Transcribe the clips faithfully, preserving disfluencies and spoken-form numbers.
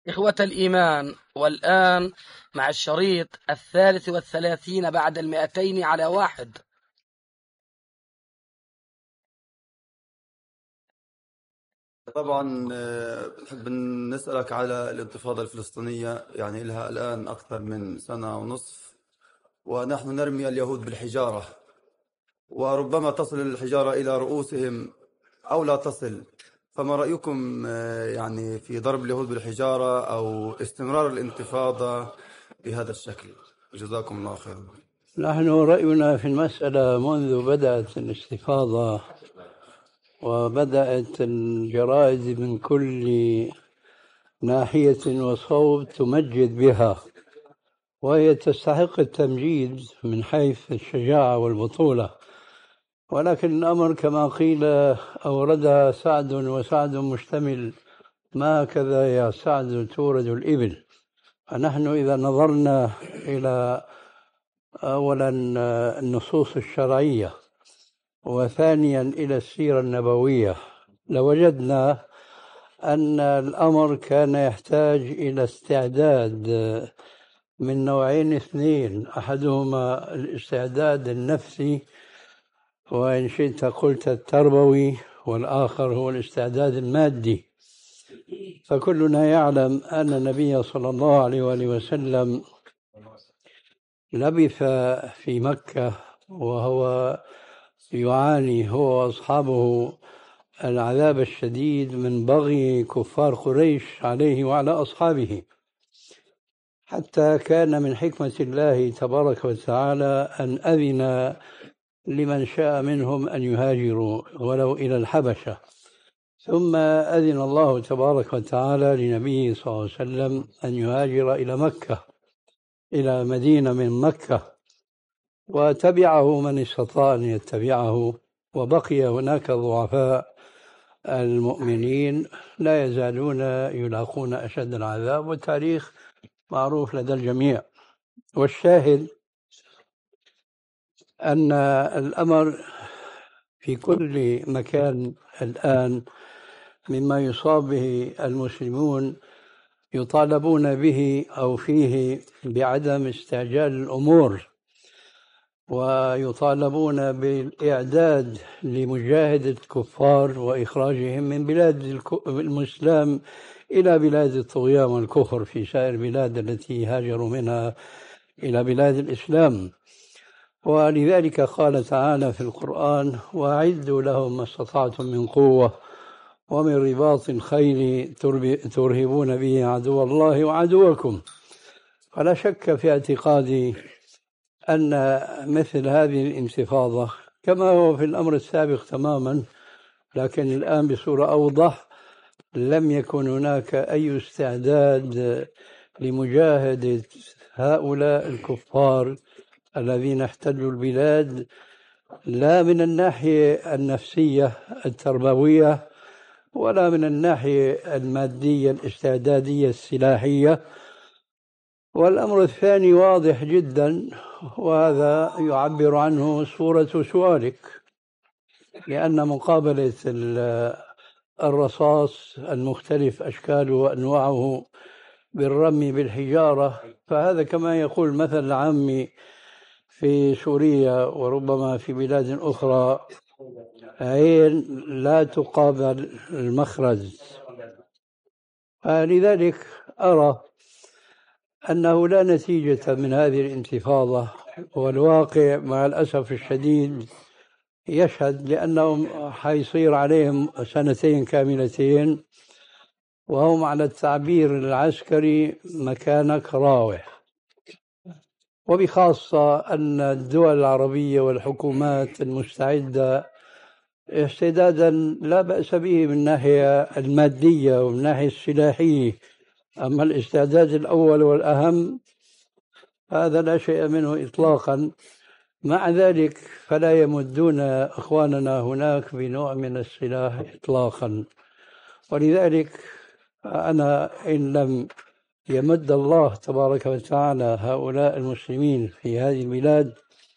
إخوة الإيمان، والآن مع الشريط الثالث والثلاثين بعد المئتين على واحد. طبعا آه، بنحب نسألك على الانتفاضة الفلسطينية، يعني لها الآن أكثر من سنة ونصف، ونحن نرمي اليهود بالحجارة، وربما تصل الحجارة إلى رؤوسهم أو لا تصل. فما رأيكم آه، يعني في ضرب اليهود بالحجارة أو استمرار الانتفاضة بهذا الشكل؟ جزاكم الله خيرا. نحن رأينا في المسألة منذ بدأت الاستفاضة وبدأت الجرائد من كل ناحية وصوب تمجد بها، وهي تستحق التمجيد من حيث الشجاعة والبطولة، ولكن الأمر كما قيل أوردها سعد وسعد مشتمل، ما هكذا يا سعد تورد الإبل. فنحن إذا نظرنا إلى أولا النصوص الشرعية وثانيا إلى السيرة النبوية لوجدنا أن الأمر كان يحتاج إلى استعداد من نوعين اثنين، أحدهما الاستعداد النفسي وإن شئت قلت التربوي، والآخر هو الاستعداد المادي. فكلنا يعلم أن النبي صلى الله عليه وآله وسلم لبث في مكة وهو يعاني هو وأصحابه العذاب الشديد من بغي كفار قريش عليه وعلى أصحابه، حتى كان من حكمة الله تبارك وتعالى أن أذن لمن شاء منهم أن يهاجروا ولو إلى الحبشة، ثم أذن الله تبارك وتعالى لنبيه صلى الله عليه وسلم أن يهاجر إلى مكة، إلى مدينة من مكة، وتبعه من استطاع أن يتبعه، وبقي هناك ضعفاء المؤمنين لا يزالون يلاقون أشد العذاب، والتاريخ معروف لدى الجميع. والشاهد أن الأمر في كل مكان الآن مما يصاب به المسلمون يطالبون به أو فيه بعدم استعجال الأمور، ويطالبون بالإعداد لمجاهدة الكفار وإخراجهم من بلاد الإسلام إلى بلاد الطغيان والكفر في سائر البلاد التي هاجروا منها إلى بلاد الإسلام. ولذلك قال تعالى في القرآن: وأعدوا لهم ما استطعتم من قوة ومن رباط الخيل ترهبون به عدو الله وعدوكم. فلا شك في اعتقادي أن مثل هذه الانتفاضة كما هو في الأمر السابق تماما، لكن الآن بصورة أوضح، لم يكن هناك أي استعداد لمجاهدة هؤلاء الكفار الذين احتلوا البلاد، لا من الناحية النفسية التربوية ولا من الناحية المادية الاستعدادية السلاحية. والأمر الثاني واضح جدا، وهذا يعبر عنه صورة سؤالك، لأن مقابلة الرصاص المختلف أشكاله وأنواعه بالرمي بالحجارة، فهذا كما يقول مثل العامي في سوريا وربما في بلاد أخرى: عين لا تقابل المخرج. لذلك أرى أنه لا نتيجة من هذه الانتفاضة، والواقع مع الأسف الشديد يشهد، لأنهم حيصير عليهم سنتين كاملتين وهم على التعبير العسكري مكانك راوح، وبخاصة أن الدول العربية والحكومات المستعدة استعدادا لا بأس به من الناحية المادية ومن الناحية السلاحية، أما الاستعداد الأول والأهم هذا لا شيء منه إطلاقا. مع ذلك فلا يمدون إخواننا هناك بنوع من السلاح إطلاقا. ولذلك أنا إن لم يمد الله تبارك وتعالى هؤلاء المسلمين في هذه البلاد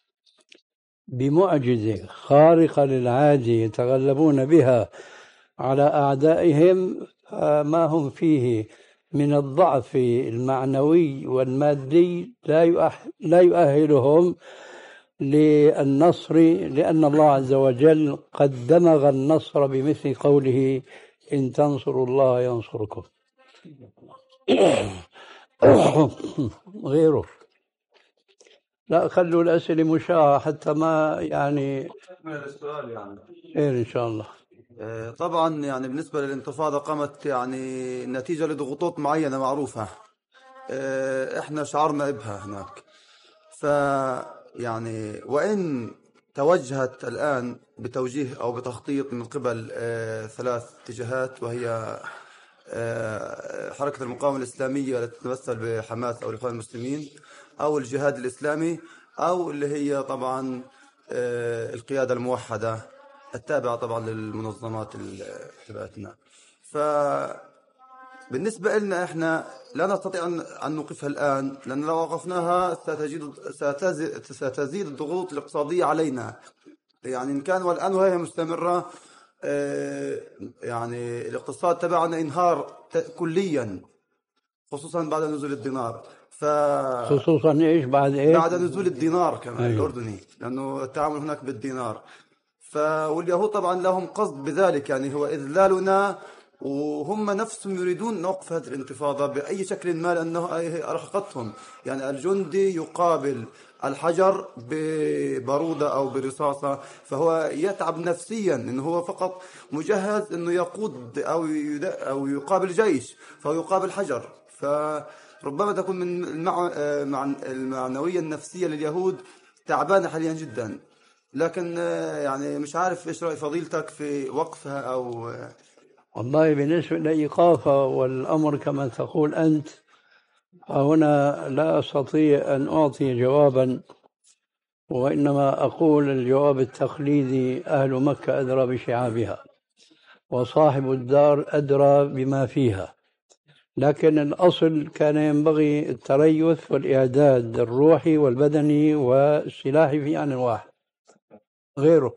بمعجزة خارقة للعادة يتغلبون بها على أعدائهم، ما هم فيه من الضعف المعنوي والمادي لا يؤه- لا يؤهلهم للنصر، لأن الله عز وجل قد دمغ النصر بمثل قوله إن تنصروا الله ينصركم. غيره. لا، خلوا الأسئلة مشاعة حتى ما يعني السؤال يعني خير إن شاء الله. آه، طبعا يعني بالنسبة للانتفاضة قامت يعني نتيجة لضغوطات معينة معروفة، آه، احنا شعرنا بها هناك. ف يعني وإن توجهت الآن بتوجيه أو بتخطيط من قبل آه، ثلاث اتجاهات، وهي آه، حركة المقاومة الإسلامية التي تتمثل بحماس أو الإخوان المسلمين، أو الجهاد الإسلامي، أو اللي هي طبعا آه، القيادة الموحدة التابعة طبعا للمنظمات اللي تبعتنا. فبالنسبة لنا إحنا لا نستطيع أن أن نوقفها الآن، لأن لو وقفناها ستجد ستزيد, ستزيد الضغوط الاقتصادية علينا. يعني إن كان والآن وهي مستمرة، آه، يعني الاقتصاد تبعنا انهار ت- كليا، خصوصا بعد نزول الدينار. ف خصوصا إيش بعد إيش؟ بعد نزول الدينار كمان أيوه. الأردني، لأنه التعامل هناك بالدينار. ف واليهود طبعا لهم قصد بذلك، يعني هو إذلالنا، وهم نفسهم يريدون نوقف هذه الانتفاضة بأي شكل ما، لأنه أرهقتهم. يعني الجندي يقابل الحجر ببارودة أو برصاصة، فهو يتعب نفسيا، إنه هو فقط مجهز إنه يقود أو يد- أو يقابل جيش، فهو يقابل حجر. فربما تكون من المع... مع المعنوية النفسية لليهود تعبانة حاليا جدا. لكن آه، يعني مش عارف ايش رأي فضيلتك في وقفها او آه، والله بالنسبة لإيقافها والأمر كما تقول أنت، هنا لا أستطيع أن أعطي جوابا، وإنما أقول الجواب التقليدي: أهل مكة أدرى بشعابها، وصاحب الدار أدرى بما فيها. لكن الأصل كان ينبغي التريث والإعداد الروحي والبدني والسلاحي في آن واحد. غيره.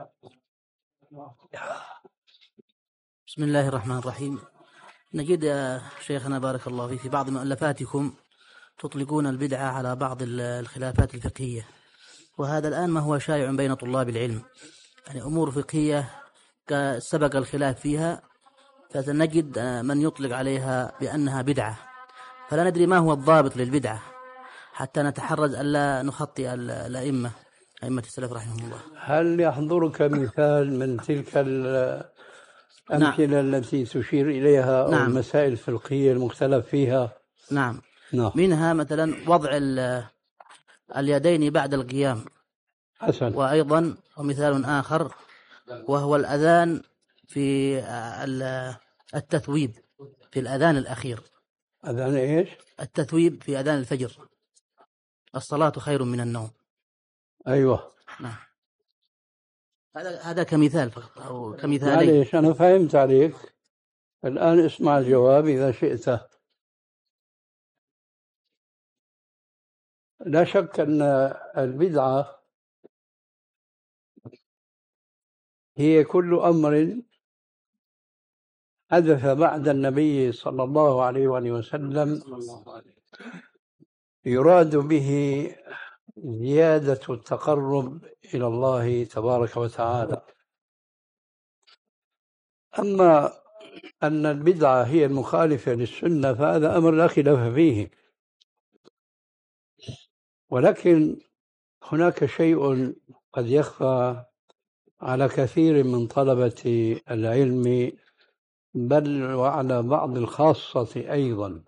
بسم الله الرحمن الرحيم. نجد يا شيخنا بارك الله فيك في بعض مؤلفاتكم تطلقون البدعة على بعض الخلافات الفقهية، وهذا الآن ما هو شائع بين طلاب العلم، يعني أمور فقهية سبق الخلاف فيها، فسنجد من يطلق عليها بأنها بدعة، فلا ندري ما هو الضابط للبدعة حتى نتحرز ألا نخطئ الأئمة أئمة السلف رحمهم الله. هل يحضرك مثال من تلك الأمثلة نعم. التي تشير إليها أو نعم. المسائل الفقهية المختلف فيها؟ نعم. نعم. منها مثلا وضع اليدين بعد القيام. حسن. وأيضا ومثال آخر وهو الأذان في التثويب في الأذان الأخير. أذان إيش؟ التثويب في أذان الفجر: الصلاة خير من النوم. أيوة. نعم. هذا هذا كمثال فقط أو كمثالين. معليش أنا فهمت عليك، الآن اسمع الجواب إذا شئت. لا شك أن البدعة هي كل أمر حدث بعد النبي صلى الله عليه وآله وسلم يراد به زيادة التقرب إلى الله تبارك وتعالى. أما أن البدعة هي المخالفة للسنة فهذا أمر لا خلاف فيه، ولكن هناك شيء قد يخفى على كثير من طلبة العلم، بل وعلى بعض الخاصة أيضا،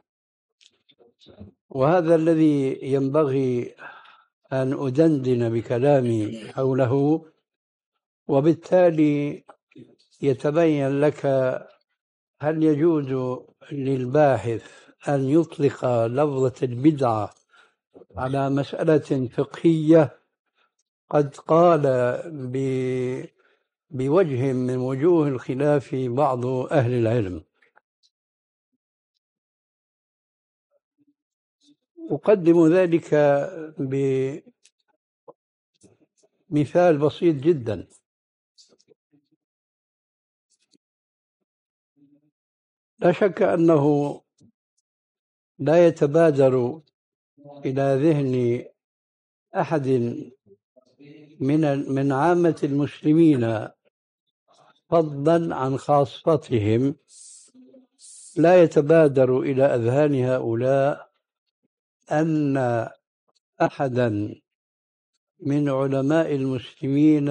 وهذا الذي ينبغي أن أدندن بكلامي حوله، وبالتالي يتبين لك هل يجوز للباحث أن يطلق لفظة البدعة على مسألة فقهية قد قال بوجه من وجوه الخلاف بعض أهل العلم. أقدم ذلك بمثال بسيط جدا. لا شك أنه لا يتبادر إلى ذهن أحد من من عامة المسلمين فضلا عن خاصتهم، لا يتبادر إلى أذهان هؤلاء أن أحدا من علماء المسلمين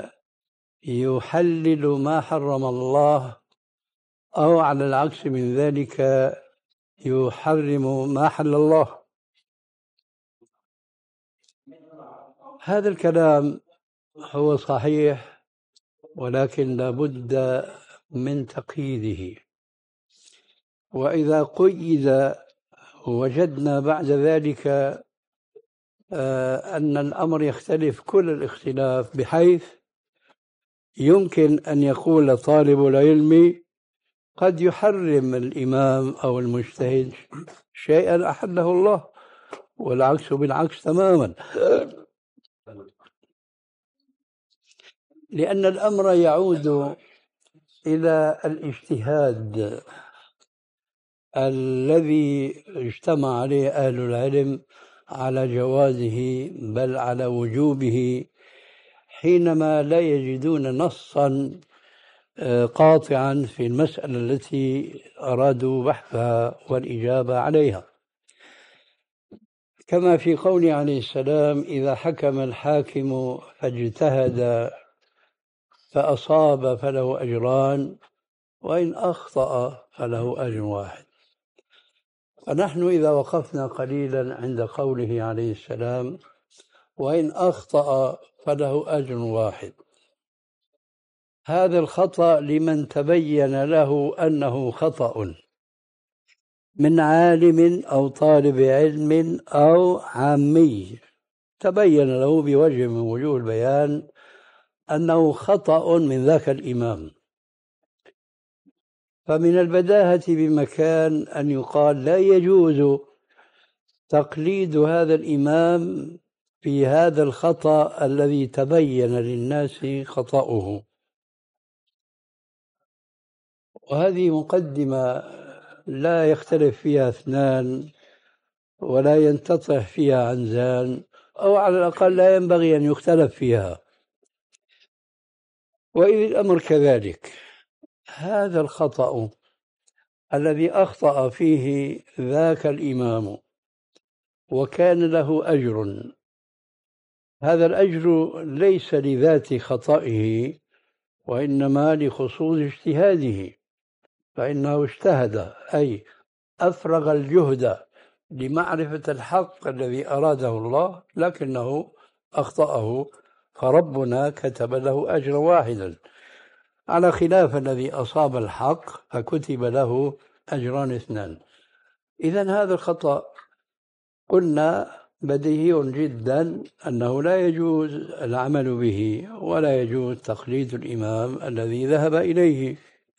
يحلل ما حرم الله أو على العكس من ذلك يحرم ما حل الله. هذا الكلام هو صحيح، ولكن لابد من تقييده، وإذا قيد وجدنا بعد ذلك أن الأمر يختلف كل الاختلاف، بحيث يمكن أن يقول طالب العلم قد يحرم الإمام أو المجتهد شيئا أحله الله، والعكس بالعكس تماما، لأن الأمر يعود إلى الاجتهاد الذي اجتمع عليه أهل العلم على جوازه بل على وجوبه، حينما لا يجدون نصا قاطعا في المسألة التي أرادوا بحثها والإجابة عليها، كما في قوله عليه السلام: إذا حكم الحاكم فاجتهد فأصاب فله أجران وإن أخطأ فله أجر واحد. فنحن إذا وقفنا قليلا عند قوله عليه السلام: وإن أخطأ فله أجر واحد، هذا الخطأ لمن تبين له أنه خطأ من عالم أو طالب علم أو عامي، تبين له بوجه من وجوه البيان أنه خطأ من ذاك الإمام، فمن البداهة بمكان أن يقال لا يجوز تقليد هذا الإمام في هذا الخطأ الذي تبين للناس خطأه. وهذه مقدمة لا يختلف فيها اثنان ولا ينتطح فيها عنزان، أو على الأقل لا ينبغي أن يختلف فيها. وإذ الأمر كذلك، هذا الخطأ الذي أخطأ فيه ذاك الإمام وكان له أجر، هذا الأجر ليس لذات خطئه وإنما لخصوص اجتهاده، فإنه اجتهد أي أفرغ الجهد لمعرفة الحق الذي أراده الله، لكنه أخطأه، فربنا كتب له أجر واحدا، على خلاف الذي أصاب الحق فكتب له أجران اثنان. إذن هذا الخطأ قلنا بديهي جدا أنه لا يجوز العمل به ولا يجوز تقليد الإمام الذي ذهب إليه.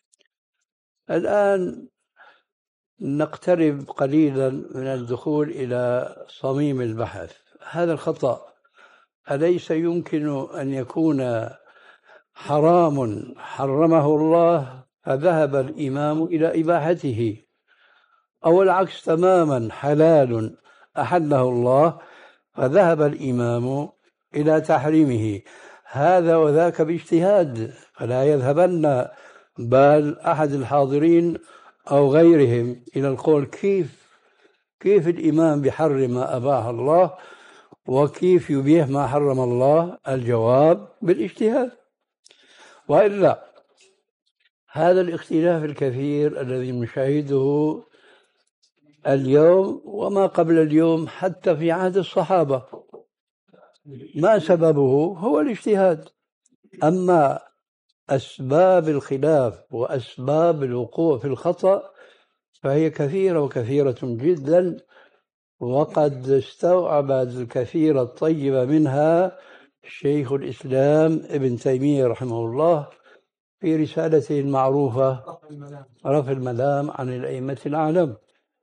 الآن نقترب قليلا من الدخول إلى صميم البحث. هذا الخطأ أليس يمكن أن يكون حرام حرمه الله فذهب الإمام إلى إباحته، أو العكس تماما حلال أحله الله فذهب الإمام إلى تحريمه؟ هذا وذاك باجتهاد، فلا يذهبن بال أحد الحاضرين أو غيرهم إلى القول كيف كيف الإمام بحرم ما أباح الله وكيف يبيح ما حرم الله. الجواب بالاجتهاد، وإلا هذا الاختلاف الكثير الذي نشاهده اليوم وما قبل اليوم حتى في عهد الصحابة، ما سببه؟ هو الاجتهاد. أما أسباب الخلاف وأسباب الوقوع في الخطأ فهي كثيرة وكثيرة جدا، وقد استوعب الكثير الطيب منها شيخ الإسلام ابن تيمية رحمه الله في رسالته المعروفة رفع الملام عن الأئمة الأعلام.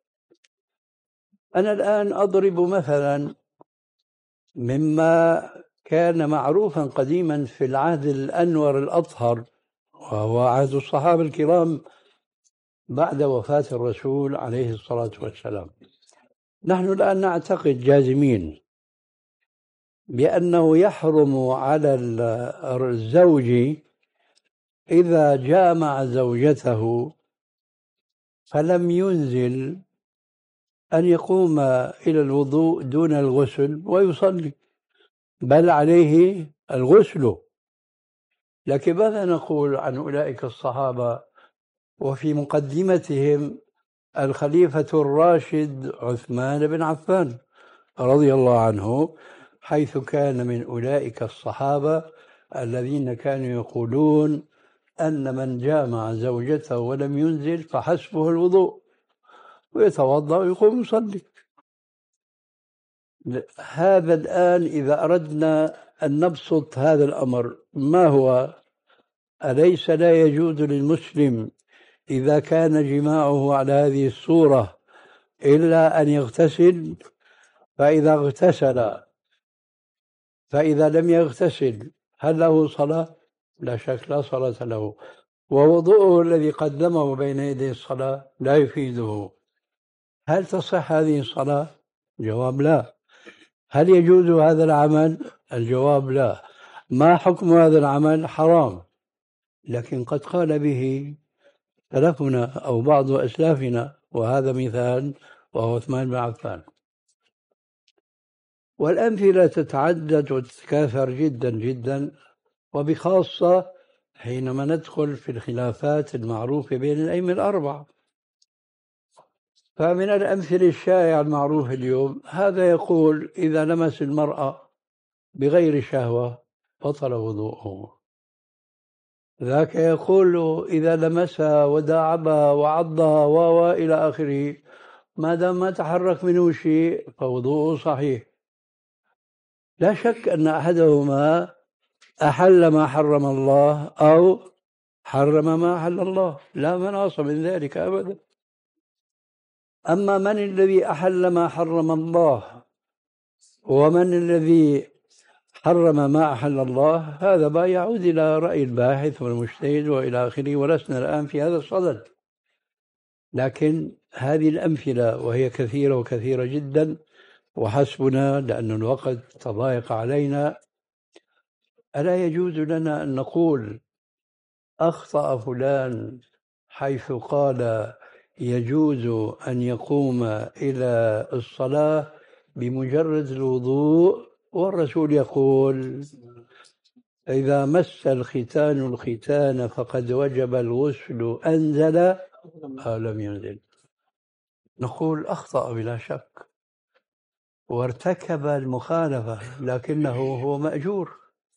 أنا الآن أضرب مثلا مما كان معروفا قديما في العهد الأنور الأطهر، وهو عهد الصحابة الكرام بعد وفاة الرسول عليه الصلاة والسلام. نحن الآن نعتقد جازمين بأنه يحرم على الزوج إذا جامع زوجته فلم ينزل أن يقوم إلى الوضوء دون الغسل ويصلي، بل عليه الغسل. لكن ماذا نقول عن أولئك الصحابة وفي مقدمتهم الخليفة الراشد عثمان بن عفان رضي الله عنه، حيث كان من أولئك الصحابة الذين كانوا يقولون أن من جامع زوجته ولم ينزل فحسبه الوضوء ويتوضأ ويقوم يصلي. هذا الآن إذا أردنا أن نبسط هذا الأمر ما هو؟ أليس لا يجوز للمسلم إذا كان جماعه على هذه الصورة إلا أن يغتسل؟ فإذا اغتسل فإذا لم يغتسل هل له صلاة؟ لا شك لا صلاة له، ووضوءه الذي قدمه بين يدي الصلاة لا يفيده. هل تصح هذه الصلاة؟ جواب لا. هل يجوز هذا العمل؟ الجواب لا. ما حكم هذا العمل؟ حرام. لكن قد قال به سلفنا أو بعض أسلافنا، وهذا مثال وهو عثمان بن عفان. والأمثلة تتعدد وتتكاثر جدا جدا، وبخاصة حينما ندخل في الخلافات المعروفة بين الأئمة الأربعة. فمن الأمثلة الشائعة المعروفة اليوم هذا يقول إذا لمس المرأة بغير شهوة بطل وضوءه، ذاك يقول إذا لمسها وداعبها وعضها وإلى آخره ما دام ما تحرك منه شيء فوضوءه صحيح. لا شك أن أحدهما أحل ما حرم الله أو حرم ما أحل الله، لا مناص من ذلك أبدا. أما من الذي أحل ما حرم الله ومن الذي حرم ما أحل الله، هذا ما يعود إلى رأي الباحث والمجتهد وإلى آخره، ولسنا الآن في هذا الصدد. لكن هذه الأمثلة وهي كثيرة وكثيرة جدا وحسبنا لأن الوقت تضايق علينا. ألا يجوز لنا أن نقول أخطأ فلان حيث قال يجوز أن يقوم إلى الصلاة بمجرد الوضوء، والرسول يقول إذا مس الختان الختان فقد وجب الغسل أنزل أو لم ينزل؟ نقول أخطأ بلا شك وارتكب المخالفة، لكنه هو مأجور.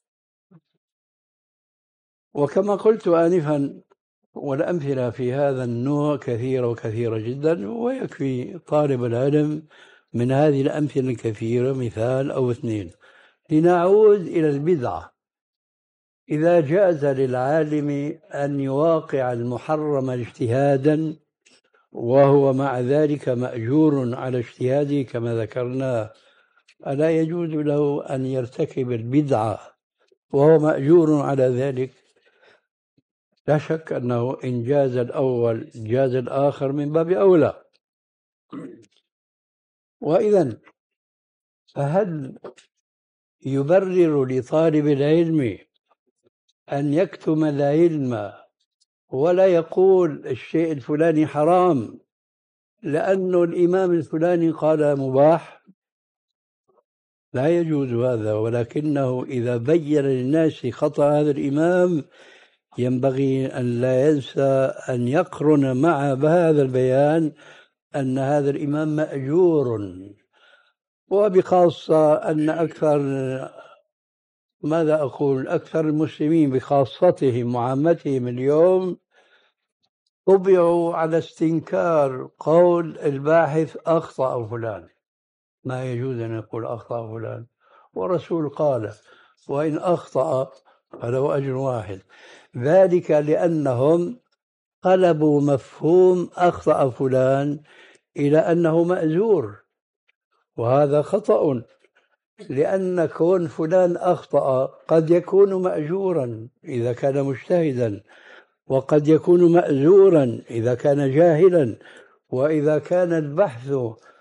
وكما قلت آنفا والأمثلة في هذا النوع كثيرة وكثيرة جدا، ويكفي طالب العلم من هذه الأمثلة الكثيرة مثال أو اثنين. لنعود إلى البدعة. إذا جاز للعالم أن يواقع المحرم اجتهادا وهو مع ذلك مأجور على اجتهاده كما ذكرنا، ألا يجوز له أن يرتكب البدعة وهو مأجور على ذلك؟ لا شك أنه إن جاز الأول جاز الآخر من باب أولى. وإذن فهل يبرر لطالب العلم أن يكتم العلم ولا يقول الشيء الفلاني حرام لأنه الإمام الفلاني قال مباح؟ لا يجوز هذا. ولكنه إذا بين للناس خطأ هذا الإمام ينبغي أن لا ينسى أن يقرن مع هذا البيان أن هذا الإمام مأجور، وبخاصة أن أكثر ماذا أقول أكثر المسلمين بخاصتهم وعامتهم اليوم طبعوا على استنكار قول الباحث أخطأ فلان. ما يجوز أن يقول أخطأ فلان، ورسول قال وإن أخطأ فله أجر واحد. ذلك لأنهم قلبوا مفهوم أخطأ فلان إلى أنه مأجور، وهذا خطأ، لأن كون فلان أخطأ قد يكون مأجورا إذا كان مجتهدا، وقد يكون مأجورا إذا كان جاهلا، وإذا كان البحث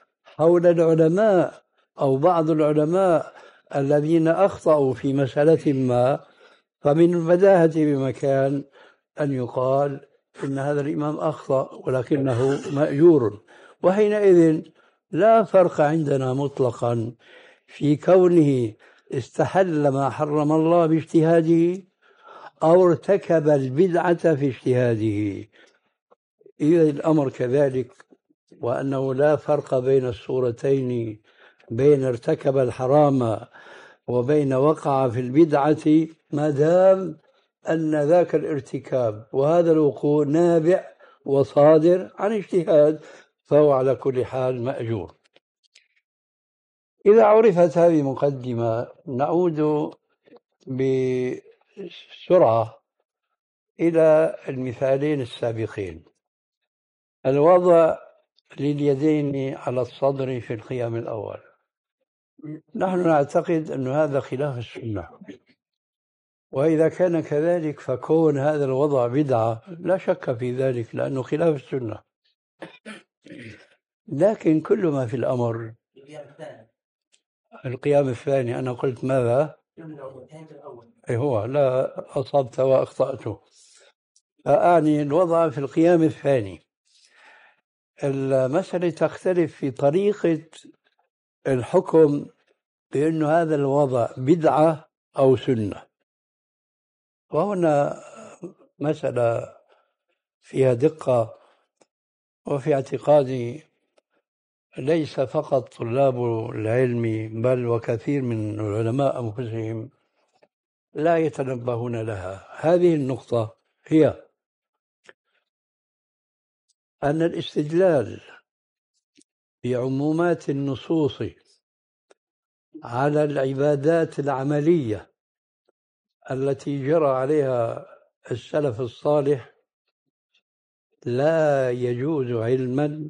حول العلماء أو بعض العلماء الذين أخطأوا في مسألة ما، فمن البداهة بمكان أن يقال إن هذا الإمام أخطأ ولكنه مأجور. وحينئذ لا فرق عندنا مطلقا في كونه استحل ما حرم الله باجتهاده أو ارتكب البدعة في اجتهاده. إذا الأمر كذلك، وأنه لا فرق بين الصورتين، بين ارتكب الحرام وبين وقع في البدعة، ما دام أن ذاك الارتكاب وهذا الوقوع نابع وصادر عن اجتهاد، فهو على كل حال مأجور. إذا عرفت هذه مقدمة، نعود بسرعة إلى المثالين السابقين. الوضع لليدين على الصدر في القيام الأول، نحن نعتقد أن هذا خلاف السنة، وإذا كان كذلك فكون هذا الوضع بدعة لا شك في ذلك لأنه خلاف السنة. لكن كل ما في الأمر القيام الثاني. أنا قلت ماذا؟ أي هو لا أصبت وأخطأت، أعني الوضع في القيام الثاني. المسألة تختلف في طريقة الحكم بأن هذا الوضع بدعة أو سنة، وهنا مسألة فيها دقة، وفي اعتقادي ليس فقط طلاب العلم بل وكثير من العلماء أنفسهم لا يتنبهون لها. هذه النقطة هي أن الاستدلال بعمومات النصوص على العبادات العملية التي جرى عليها السلف الصالح لا يجوز علما،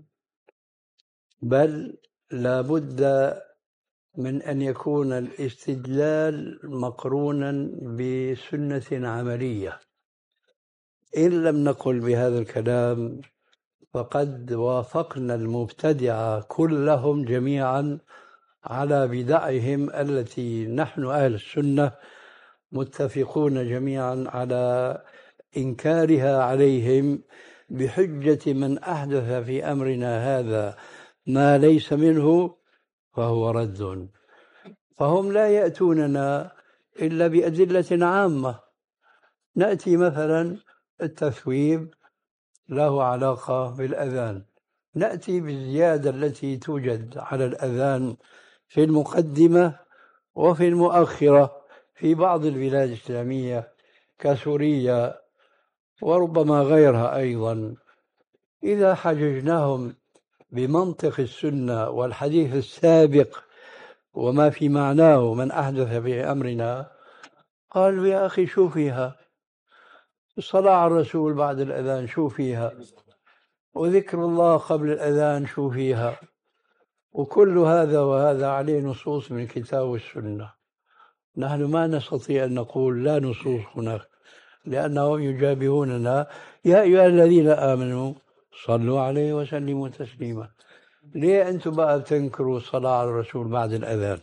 بل لا بد من أن يكون الاستدلال مقرونا بسنة عملية. إن لم نقل بهذا الكلام فقد وافقنا المبتدعة كلهم جميعا على بدعهم التي نحن أهل السنة متفقون جميعا على إنكارها عليهم بحجة من أحدث في أمرنا هذا ما ليس منه فهو رد. فهم لا يأتوننا إلا بأدلة عامة. نأتي مثلا التثويب له علاقة بالأذان، نأتي بالزيادة التي توجد على الأذان في المقدمة وفي المؤخرة في بعض البلاد الإسلامية كسوريا وربما غيرها أيضا. إذا حججناهم بمنطق السنة والحديث السابق وما في معناه من أحدث في أمرنا، قالوا يا أخي شو فيها الصلاة على الرسول بعد الأذان، شو فيها وذكر الله قبل الأذان، شو فيها، وكل هذا وهذا عليه نصوص من الكتاب والسنة. نحن ما نستطيع أن نقول لا نصوص هناك، لأنهم يجابهوننا يا أيها الذين آمنوا صلوا عليه وسلموا تسليما. ليه أنتم بقى بتنكروا الصلاة على الرسول بعد الأذان؟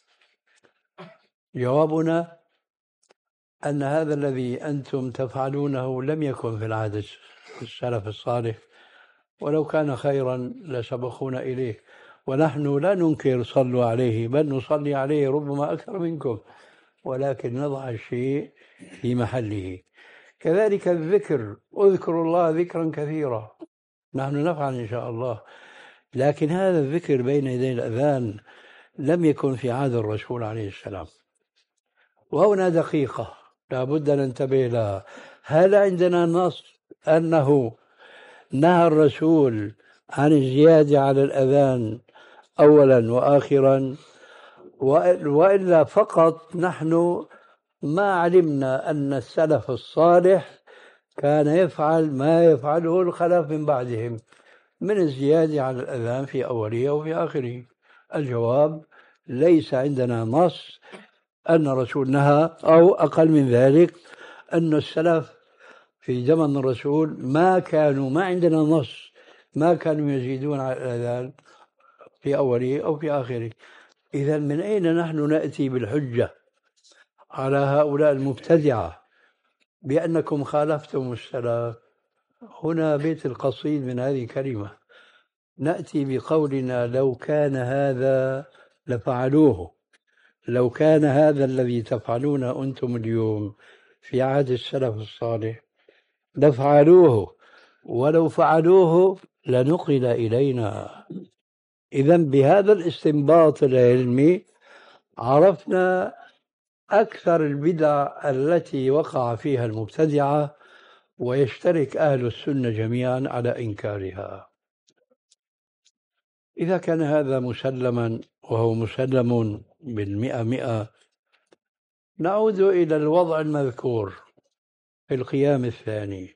جوابنا أن هذا الذي أنتم تفعلونه لم يكن في العادة السلف الصالح، ولو كان خيرا لسبقونا إليه. ونحن لا ننكر صلوا عليه، بل نصلي عليه ربما أكثر منكم، ولكن نضع الشيء في محله. كذلك الذكر، اذكروا الله ذكرا كثيرا، نحن نفعل إن شاء الله، لكن هذا الذكر بين يدي الأذان لم يكن في عهد الرسول عليه السلام. وهنا دقيقة لا بد أن ننتبه لها. هل عندنا نص أنه نهى الرسول عن الزيادة على الأذان أولا وآخرا؟ وإلا فقط نحن ما علمنا أن السلف الصالح كان يفعل ما يفعله الخلف من بعدهم من الزيادة على الأذان في أوله وفي آخره. الجواب ليس عندنا نص أن الرسول نهى، أو أقل من ذلك أن السلف في زمن الرسول ما كانوا، ما عندنا نص، ما كانوا يزيدون على الأذان في أوله أو في آخره. إذا من أين نحن نأتي بالحجة على هؤلاء المبتدعة بأنكم خالفتم السلف؟ هنا بيت القصيد من هذه الكلمة، نأتي بقولنا لو كان هذا لفعلوه، لو كان هذا الذي تفعلونه أنتم اليوم في عهد السلف الصالح لفعلوه، ولو فعلوه لنقل إلينا. إذن بهذا الاستنباط العلمي عرفنا أكثر البدع التي وقع فيها المبتدعة، ويشترك أهل السنة جميعا على إنكارها. إذا كان هذا مسلما، وهو مسلم بالمئة مئة، نعود إلى الوضع المذكور في القيام الثاني.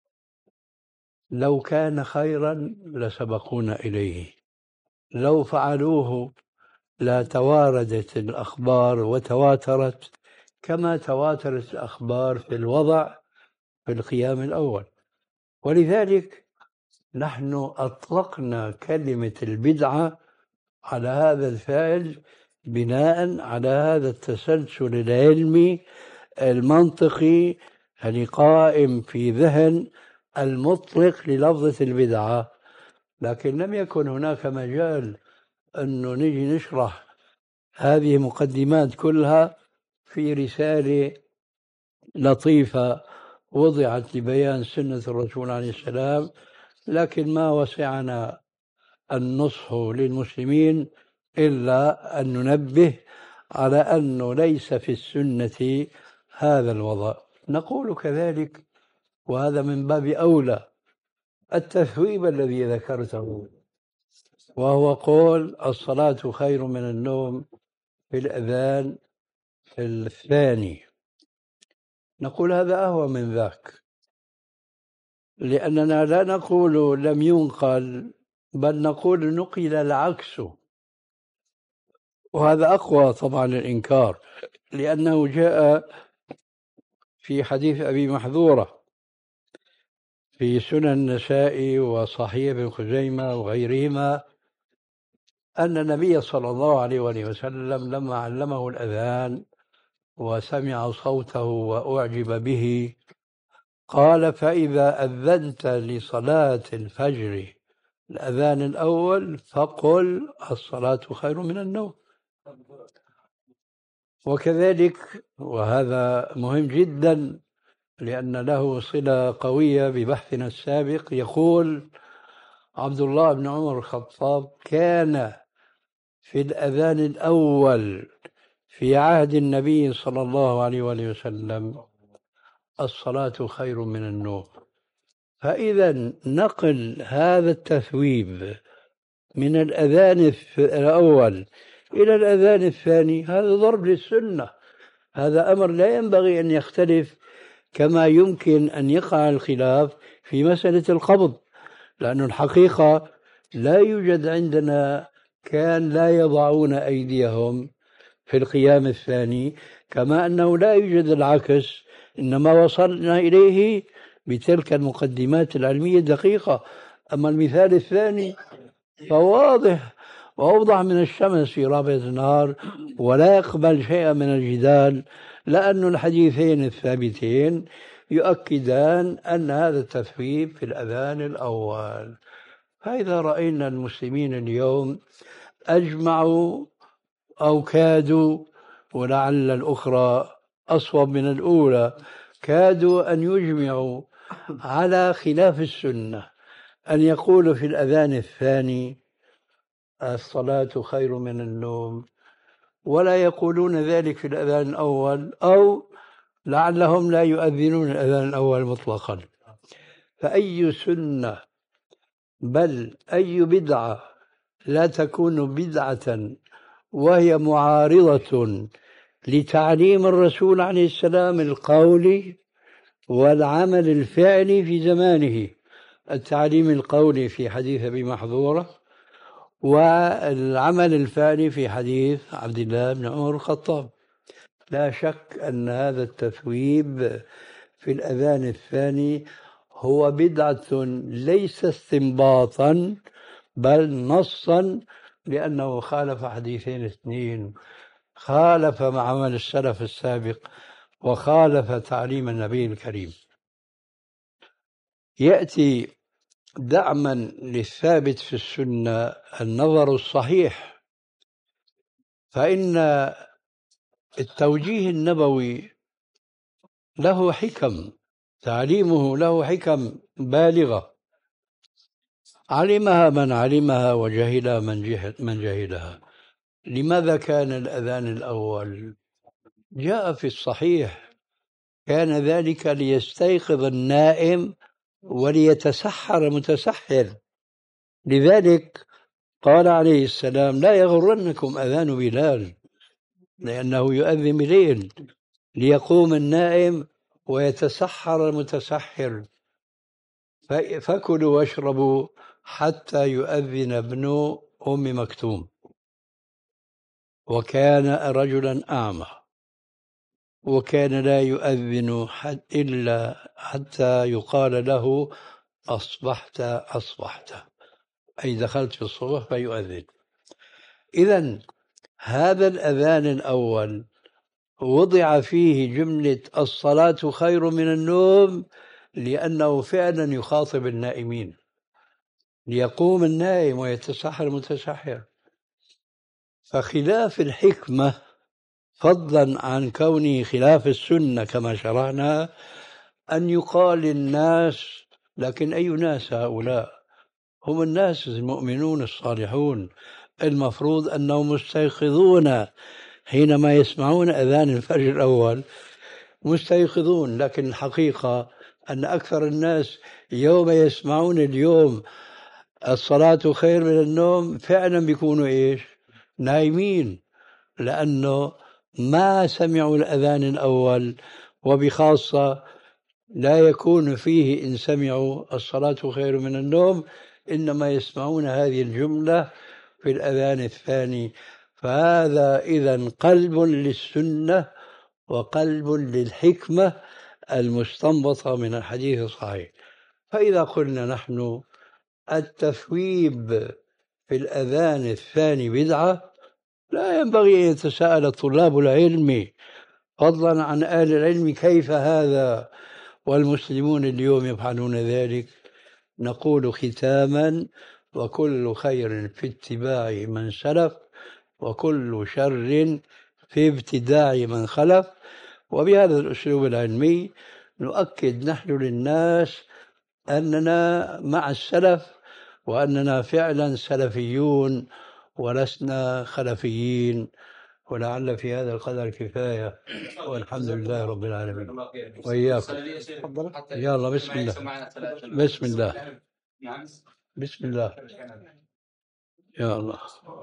لو كان خيرا لسبقونا إليه، لو فعلوه لا تواردت الأخبار وتواترت كما تواترت الأخبار في الوضع في القيام الأول. ولذلك نحن أطلقنا كلمة البدعة على هذا الفعل بناء على هذا التسلسل العلمي المنطقي القائم في ذهن المطلق للفظة البدعة. لكن لم يكن هناك مجال أنه نجي نشرح هذه مقدمات كلها في رسالة لطيفة وضعت لبيان سنة الرسول عليه السلام. لكن ما وسعنا النصح للمسلمين إلا أن ننبه على أنه ليس في السنة هذا الوضع. نقول كذلك، وهذا من باب أولى، التثويب الذي ذكرته، وهو قول الصلاة خير من النوم في الأذان الثاني، نقول هذا أهوى من ذاك، لأننا لا نقول لم ينقل، بل نقول نقل العكس، وهذا أقوى طبعا الإنكار، لأنه جاء في حديث أبي محذورة في سنن النسائي وصحيح ابن خزيمة وغيرهما أن النبي صلى الله عليه وسلم لما علمه الأذان وسمع صوته وأعجب به قال: فإذا أذنت لصلاة الفجر الأذان الأول فقل الصلاة خير من النوم. وكذلك، وهذا مهم جدا لأن له صلة قوية ببحثنا السابق، يقول عبد الله بن عمر الخطاب: كان في الأذان الأول في عهد النبي صلى الله عليه وسلم الصلاة خير من النوم. فإذا نقل هذا التثويب من الأذان الأول إلى الأذان الثاني هذا ضرب للسنة، هذا أمر لا ينبغي أن يختلف، كما يمكن أن يقع الخلاف في مسألة القبض، لأن الحقيقة لا يوجد عندنا كان لا يضعون أيديهم في القيام الثاني، كما أنه لا يوجد العكس، إنما وصلنا إليه بتلك المقدمات العلمية الدقيقة. أما المثال الثاني فواضح وأوضح من الشمس في رابعة النهار، ولا يقبل شيئا من الجدال، لأن الحديثين الثابتين يؤكدان أن هذا التثويب في الأذان الأول. فإذا رأينا المسلمين اليوم أجمعوا أو كادوا، ولعل الأخرى أصوب من الأولى، كادوا أن يجمعوا على خلاف السنة، أن يقولوا في الأذان الثاني الصلاة خير من النوم، ولا يقولون ذلك في الأذان الأول، أو لعلهم لا يؤذنون الأذان الأول مطلقا. فأي سنة بل أي بدعة لا تكون بدعة وهي معارضة لتعليم الرسول عليه السلام القولي والعمل الفعلي في زمانه، التعليم القولي في حديث أبي محذورة، والعمل الفعلي في حديث عبد الله بن عمر الخطاب. لا شك أن هذا التثويب في الأذان الثاني هو بدعة ليس استنباطا بل نصا لأنه خالف حديثين اثنين، خالف معامل السلف السابق وخالف تعليم النبي الكريم. يأتي دعما للثابت في السنة النظر الصحيح، فإن التوجيه النبوي له حكم، تعليمه له حكم بالغة علمها من علمها وجهلها من جهل من جهلها. لماذا كان الأذان الأول؟ جاء في الصحيح كان ذلك ليستيقظ النائم وليتسحر متسحر. لذلك قال عليه السلام: لا يغرنكم أذان بلال، لأنه يؤذن بليل ليقوم النائم ويتسحر المتسحر. فكلوا واشربوا حتى يؤذن ابن أم مكتوم، وكان رجلا أعمى، وكان لا يؤذن إلا حتى يقال له: أصبحت أصبحت، أي دخلت في الصبح فيؤذن. إذن هذا الأذان الأول وضع فيه جملة الصلاة خير من النوم، لأنه فعلا يخاطب النائمين، ليقوم النائم ويتسحر المتسحر. فخلاف الحكمة، فضلا عن كونه خلاف السنة كما شرعنا، أن يقال للناس، لكن أي ناس هؤلاء؟ هم الناس المؤمنون الصالحون، المفروض أنهم مستيقظون حينما يسمعون أذان الفجر الأول، مستيقظون. لكن الحقيقة أن أكثر الناس يوم يسمعون اليوم الصلاة خير من النوم فعلا بيكونوا إيش؟ نايمين، لأنه ما سمعوا الأذان الأول. وبخاصة لا يكون فيه إن سمعوا الصلاة خير من النوم، إنما يسمعون هذه الجملة في الأذان الثاني. فهذا إذن قلب للسنة وقلب للحكمة المستنبطة من الحديث الصحيح. فإذا قلنا نحن التثويب في الأذان الثاني بدعة، لا ينبغي أن يتساءل طلاب العلم فضلا عن أهل العلم كيف هذا والمسلمون اليوم يفعلون ذلك. نقول ختاما: وكل خير في اتباع من سلف، وكل شر في ابتداع من خلف. وبهذا الأسلوب العلمي نؤكد نحن للناس أننا مع السلف، وأننا فعلا سلفيون ولسنا خلفيين. ولعل في هذا القدر كفاية، والحمد لله رب العالمين. وإياكم. يلا بسم الله. بسم الله. بسم الله. يا الله.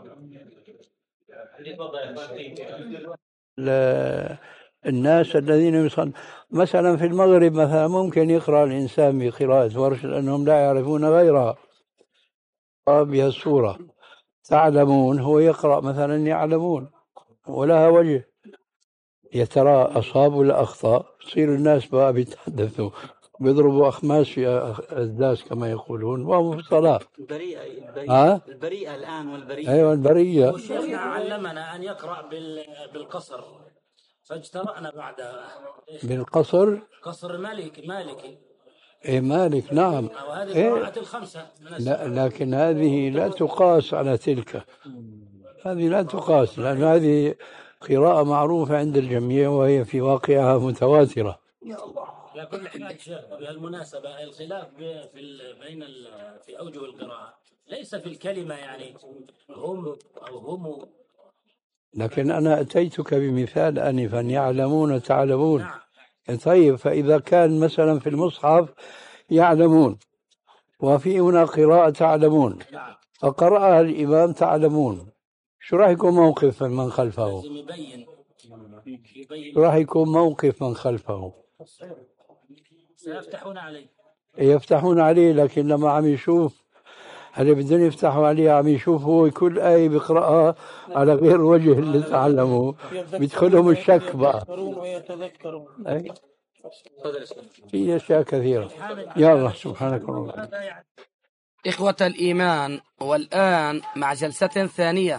الناس الذين يصلون مثلا في المغرب مثلا ممكن يقرأ الإنسان بقراءة ورش لأنهم لا يعرفون غيرها بها الصورة. تعلمون هو يقرأ مثلا يعلمون، ولها وجه. يا ترى أصاب ولا أخطأ؟ يصير الناس بقى بيتحدثوا بيضربوا أخماس في الداس كما يقولون، وهم في الصلاة. البريئة البريئة, ها؟ البريئة الآن والبريئة. أيوة البريئة. وشيخنا علمنا أن يقرأ بالقصر فاجترأنا بعدها. بالقصر؟ قصر مالك مالكي. إيه مالك، نعم. وهذه إيه؟ القراءة الخمسة. لا، لكن هذه لا تقاس على تلك، هذه لا تقاس، لأن هذه قراءة معروفة عند الجميع وهي في واقعها متواترة. لا كل حال شيخ بالمناسبة الخلاف في بين في أوجه القراءة ليس في الكلمة، يعني هم أو هم. لكن أنا أتيتك بمثال آنفا: يعلمون تعلمون. نعم. طيب، فإذا كان مثلا في المصحف يعلمون وفي هنا قراءة تعلمون، نعم، فقرأها الإمام تعلمون، شو راح يكون موقف من خلفه؟ لازم يبين. شو راح يكون موقف من خلفه؟ سيفتحون عليه. يفتحون عليه، لكن لما عم يشوف هل بدهم يفتحوا عليه عم يشوف هو كل آية بيقرأها على غير وجه اللي تعلموا، بيدخلهم الشك بقى. أي؟ في أشياء كثيرة. يا الله سبحانك اللهم. إخوة الإيمان، والآن مع جلسة ثانية.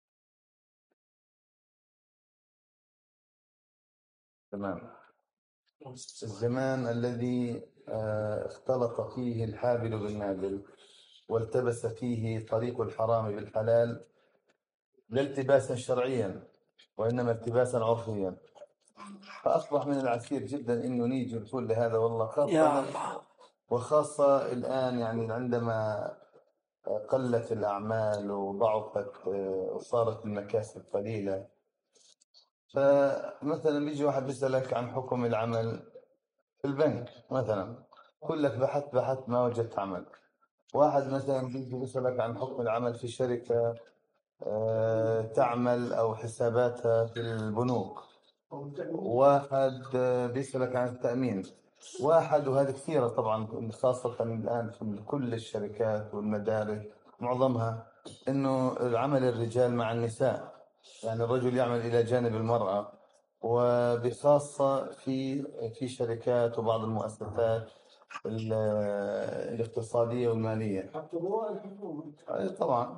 تمام. الزمان الذي آه، اختلط فيه الحابل بالنابل والتبس فيه طريق الحرام بالحلال، لا التباسا شرعيا وإنما التباسا عرفيا، فأصبح من العسير جدا إنه نيجي نقول لهذا والله، خاصة وخاصة الآن يعني عندما قلت الأعمال وضعفت وصارت المكاسب قليلة. فمثلا بيجي واحد بيسألك عن حكم العمل في البنك مثلا، يقول لك بحثت بحثت ما وجدت عمل. واحد مثلا بيجي بيسألك عن حكم العمل في شركة آه، تعمل أو حساباتها في البنوك. واحد آه، بيسألك عن التأمين. واحد، وهذه كثيرة طبعا خاصة الآن في كل الشركات والمدارس معظمها، إنه العمل الرجال مع النساء، يعني الرجل يعمل إلى جانب المرأة، وبخاصة في في شركات وبعض المؤسسات ال- الاقتصادية والمالية. أي طبعا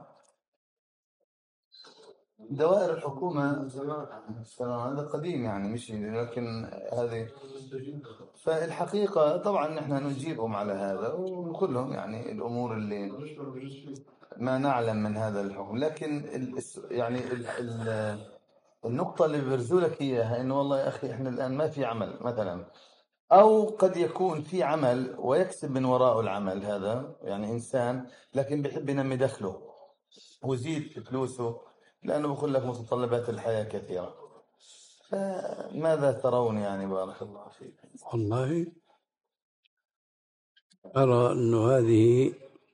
دوائر الحكومة زمان، هذا قديم يعني مش، لكن هذه فالحقيقة طبعا نحن نجيبهم على هذا ونقول لهم يعني الأمور اللي ما نعلم من هذا الحكم. لكن ال يعني ال ال النقطة اللي بيرزوا لك إياها إنه والله يا أخي إحنا الآن ما في عمل مثلا، أو قد يكون في عمل ويكسب من وراءه العمل هذا، يعني إنسان لكن بيحب ينمي دخله ويزيد فلوسه، لأنه بقول لك متطلبات الحياة كثيرة. فماذا ترون يعني؟ بارك الله فيك. والله أرى أن هذه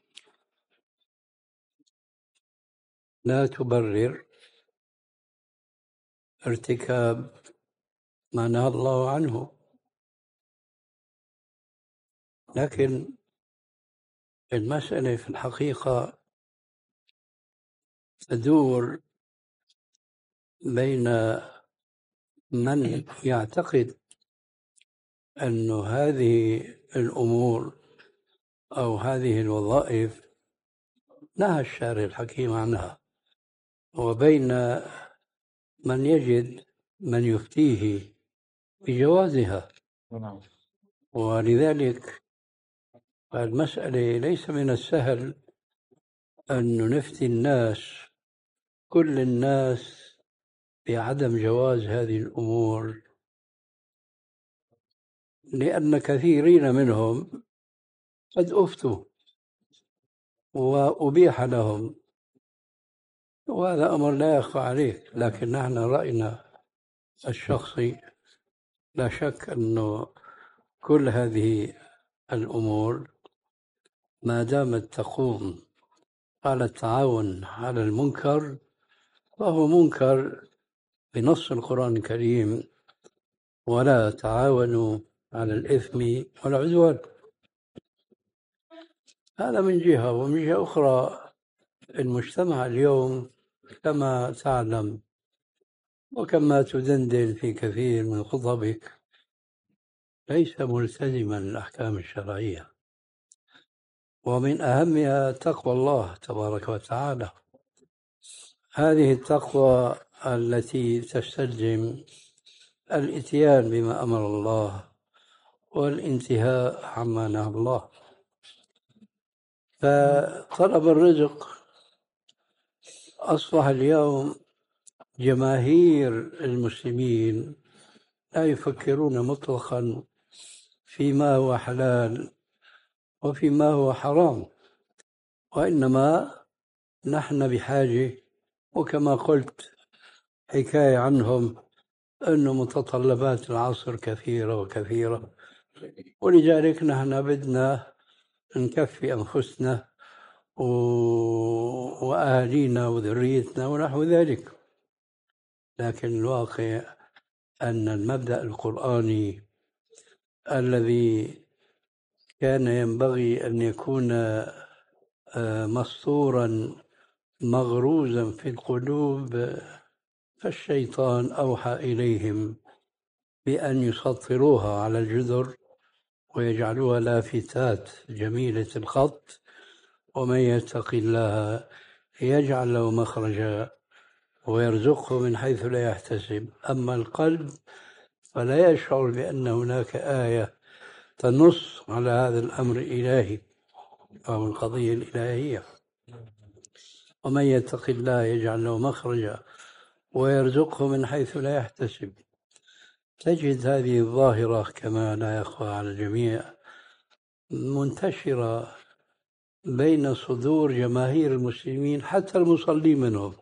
لا تبرر ارتكاب ما نهى الله عنه، لكن المسألة في الحقيقة تدور بين من يعتقد أن هذه الأمور أو هذه الوظائف نهى الشارع الحكيم عنها، وبين من يجد من يفتيه بجوازها. ولذلك المسألة ليس من السهل أن نفتي الناس كل الناس بعدم جواز هذه الأمور، لأن كثيرين منهم قد أفتوا وأبيح لهم، وهذا أمر لا يخفى عليك. لكن نحن رأينا الشخصي لا شك أنه كل هذه الأمور ما دامت تقوم على التعاون على المنكر فهو منكر بنص القرآن الكريم: ولا تعاونوا على الإثم والعدوان. هذا من جهة. ومن جهة أخرى المجتمع اليوم كما تعلم وكما تدندن في كثير من خطبك ليس ملتزما الأحكام الشرعية، ومن أهمها تقوى الله تبارك وتعالى. هذه التقوى التي تستلزم الإتيان بما أمر الله والانتهاء عما نهى الله. فطلب الرزق أصبح اليوم جماهير المسلمين لا يفكرون مطلقا فيما هو حلال وفيما هو حرام، وإنما نحن بحاجة، وكما قلت حكاية عنهم أن متطلبات العصر كثيرة وكثيرة، ولذلك نحن بدنا نكفي أنفسنا وأهالينا وذريتنا ونحو ذلك. لكن الواقع أن المبدأ القرآني الذي كان ينبغي أن يكون مسطورا مغروزا في القلوب، فالشيطان أوحى إليهم بأن يسطروها على الجدر ويجعلوها لافتات جميلة الخط ومن يتق الله يجعل له مخرجا ويرزقه من حيث لا يحتسب. أما القلب فلا يشعر بأن هناك آية تنص على هذا الأمر الإلهي أو القضية الإلهية. ومن يتق الله يجعل له مخرجا ويرزقه من حيث لا يحتسب. تجد هذه الظاهرة كما لا يخفى على الجميع منتشرة بين صدور جماهير المسلمين حتى المصلين منهم،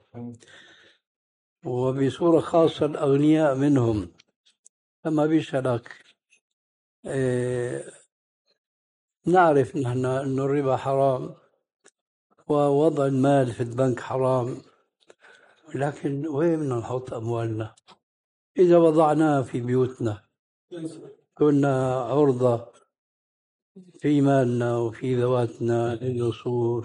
وبصورة خاصة الأغنياء منهم. لما بيسألك إيه نعرف نحن أن الربا حرام ووضع المال في البنك حرام، لكن وين بدنا نحط أموالنا؟ إذا وضعناها في بيوتنا كنا عرضة في مالنا وفي ذواتنا للصور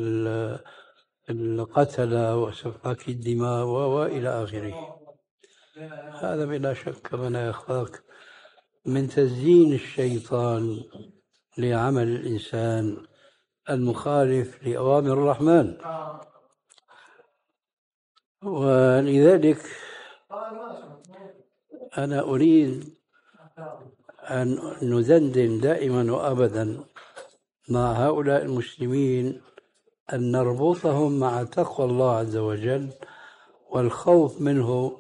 والقتلة وسفاك الدماء وإلى آخره. هذا بلا شك من لا يخفاك من تزيين الشيطان لعمل الإنسان المخالف لأوامر الرحمن. ولذلك أنا أريد أن ندندن دائما وأبدا مع هؤلاء المسلمين أن نربطهم مع تقوى الله عز وجل والخوف منه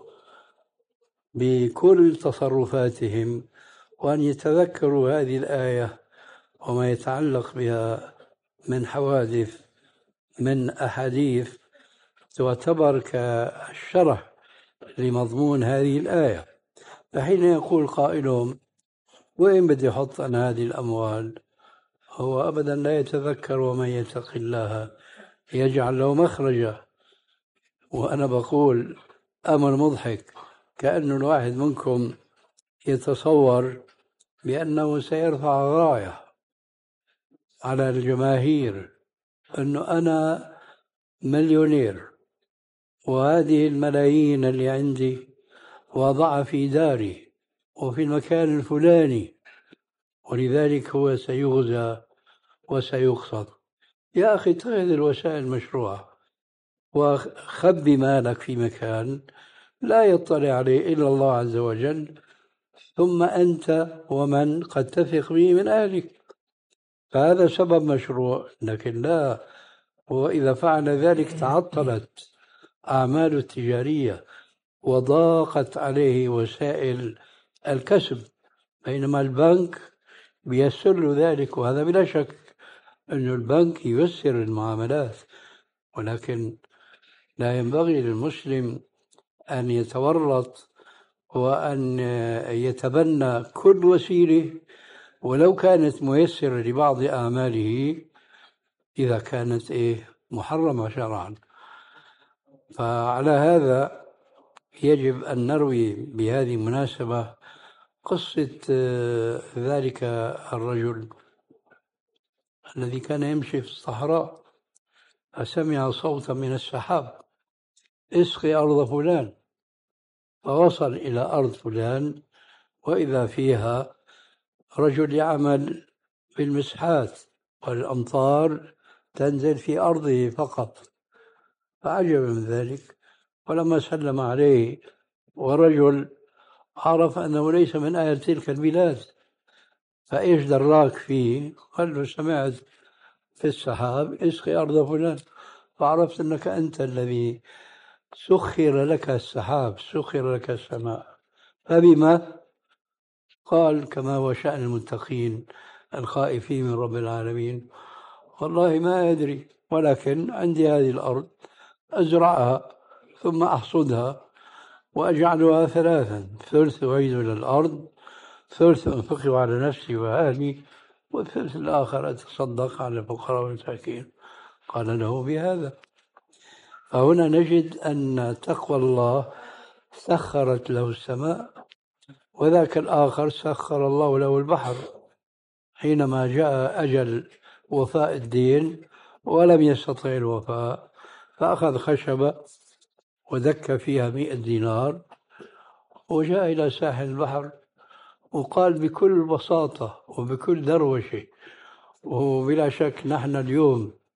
بكل تصرفاتهم، وأن يتذكروا هذه الآية وما يتعلق بها من حوادث من أحاديث تعتبر كالشرح لمضمون هذه الآية. فحين يقول قائلهم وين بدي أحط أنا هذه الأموال، هو أبدا لا يتذكر ومن يتق الله يجعل له مخرجا. وأنا بقول أمر مضحك، كأن الواحد منكم يتصور بأنه سيرفع راية على الجماهير أنه أنا مليونير وهذه الملايين اللي عندي وضعها في داري وفي المكان الفلاني، ولذلك هو سيغزى وسيقصد. يا أخي اتخذ الوسائل مشروعة وخبي مالك في مكان لا يطلع عليه إلا الله عز وجل، ثم أنت ومن قد تثق به من أهلك. فهذا سبب مشروع، لكن لا، وإذا فعل ذلك تعطلت أعماله التجارية وضاقت عليه وسائل الكسب، بينما البنك بيسر له ذلك. وهذا بلا شك أن البنك ييسر المعاملات، ولكن لا ينبغي للمسلم أن يتورط وأن يتبنى كل وسيلة ولو كانت ميسرة لبعض أعماله إذا كانت إيه محرمة شرعا. فعلى هذا يجب أن نروي بهذه المناسبة قصة ذلك الرجل الذي كان يمشي في الصحراء فسمع صوتا من السحاب: اسقي أرض فلان. فوصل إلى أرض فلان وإذا فيها رجل يعمل بالمسحات والأمطار تنزل في أرضه فقط، فعجب من ذلك. ولما سلم عليه ورجل عرف أنه ليس من أهل تلك البلاد، فإيش دراك فيه؟ قال له: سمعت في السحاب اسقي أرض فلان، فعرفت أنك أنت الذي سخر لك السحاب، سخر لك السماء. فبما؟ قال: كما هو شأن المتقين الخائفين من رب العالمين. والله ما أدري، ولكن عندي هذه الأرض أزرعها ثم أحصدها وأجعلها ثلاثا: ثلث أعيد إلى الأرض، ثلث أنفقه على نفسي وأهلي، والثلث الآخر أتصدق على الفقراء والمساكين. قال له بهذا. فهنا نجد أن تقوى الله سخرت له السماء، وذاك الآخر سخر الله له البحر حينما جاء أجل وفاء الدين ولم يستطع الوفاء، فأخذ خشبة ودك فيها مئة دينار وجاء إلى ساحل البحر وقال بكل بساطة وبكل دروشة. وبلا شك نحن اليوم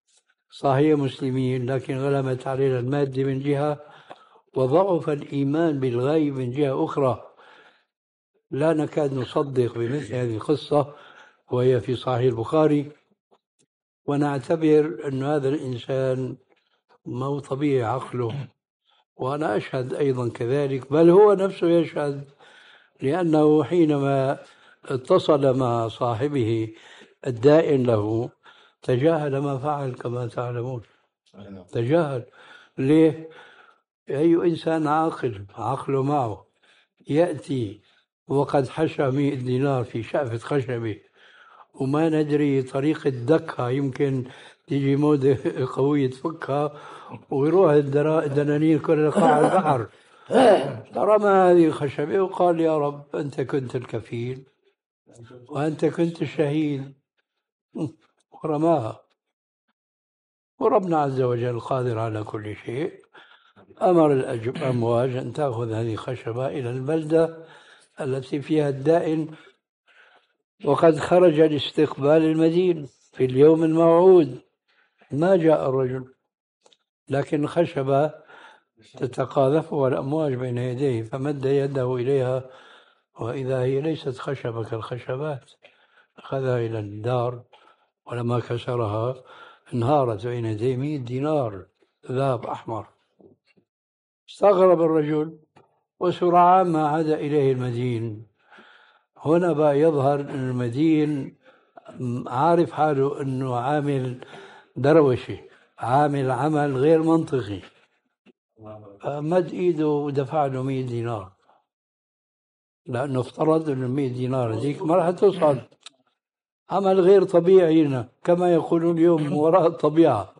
صحيح مسلمين، لكن غلبت علينا المادة من جهة وضعف الإيمان بالغيب من جهة أخرى. لا نكاد نصدق بمثل هذه القصة وهي في صحيح البخاري، ونعتبر أن هذا الإنسان مو طبيعي عقله. وأنا أشهد أيضا كذلك، بل هو نفسه يشهد، لأنه حينما اتصل مع صاحبه الدائن له تجاهل ما فعل كما تعلمون. تجاهل. ليه؟ أي إنسان عاقل عقله معه يأتي وقد حشى مئة دينار في شقفة خشبة وما ندري طريقة دكها، يمكن تيجي موجة قوية تفكها ويروح الدنانير كلها قاع البحر. رمى هذه الخشبة وقال يا رب أنت كنت الكفيل وأنت كنت الشهيد، ورماها. وربنا عز وجل قادر على كل شيء، أمر الأمواج أن تأخذ هذه الخشبة إلى البلدة التي فيها الدائن، وقد خرج لاستقبال المدين في اليوم الموعود. ما جاء الرجل، لكن الخشبة تتقاذفها الأمواج بين يديه، فمد يده إليها وإذا هي ليست خشبة كالخشبات. أخذها إلى الدار، ولما كسرها انهارت بين يديه مئة دينار ذهب أحمر. استغرب الرجل وسرعان ما عاد إليه المدين. هنا بقى يظهر أن المدين عارف حاله أنه عامل دروشة، عامل عمل غير منطقي، مد إيده ودفع له مئة دينار، لأنه افترض أن المئة دينار هذيك ما راح تصعد. عمل غير طبيعي هنا، كما يقولون اليوم وراء الطبيعة.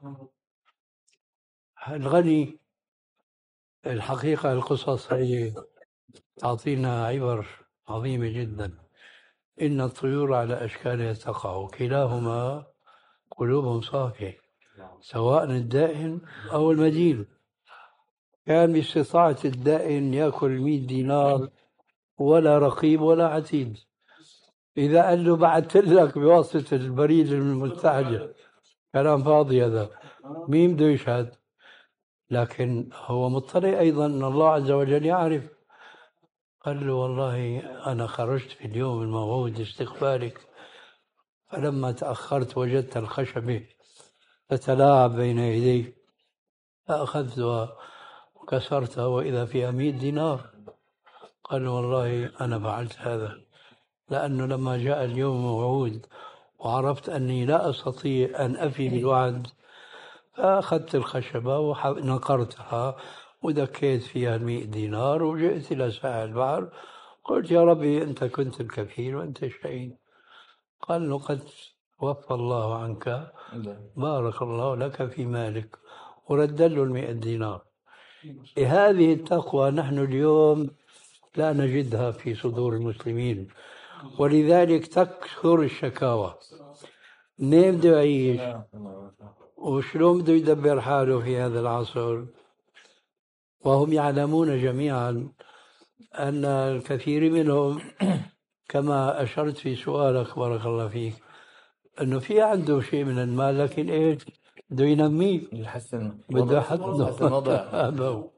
الغني الحقيقة القصص هي تعطينا عبر عظيمة جدا. إن الطيور على أشكالها تقع، كلاهما قلوبهم صافية، سواء الدائن أو المدين. كان باستطاعة الدائن يأكل مئة دينار ولا رقيب ولا عتيد. إذا قال له بعثت لك بواسطة البريد المستعجل، كلام فاضي هذا، مين بده يشهد؟ لكن هو مطلع أيضا أن الله عز وجل يعرف. قال له والله أنا خرجت في اليوم الموعود لاستقبالك، فلما تأخرت وجدت الخشبة تتلاعب بين يدي، فأخذتها وكسرتها وإذا فيها مئة دينار. قال والله أنا فعلت هذا لأنه لما جاء اليوم الموعود وعرفت أني لا أستطيع أن أفي بالوعد، فأخذت الخشبة ونقرتها ودكيت فيها المئة دينار وجئت إلى ساحل البحر. قلت يا ربي أنت كنت الكفيل وأنت الشهيد. قال له قد وفى الله عنك، بارك الله لك في مالك، ورد له المئة دينار. هذه التقوى نحن اليوم لا نجدها في صدور المسلمين، ولذلك تكثر الشكاوى. مين بده يعيش وشلون بده يدبر حاله في هذا العصر؟ وهم يعلمون جميعا أن الكثير منهم كما أشرت في سؤالك بارك الله فيك أنه في عنده شيء من المال، لكن إيه بده ينميه، يحسن بده يحسن وضعه.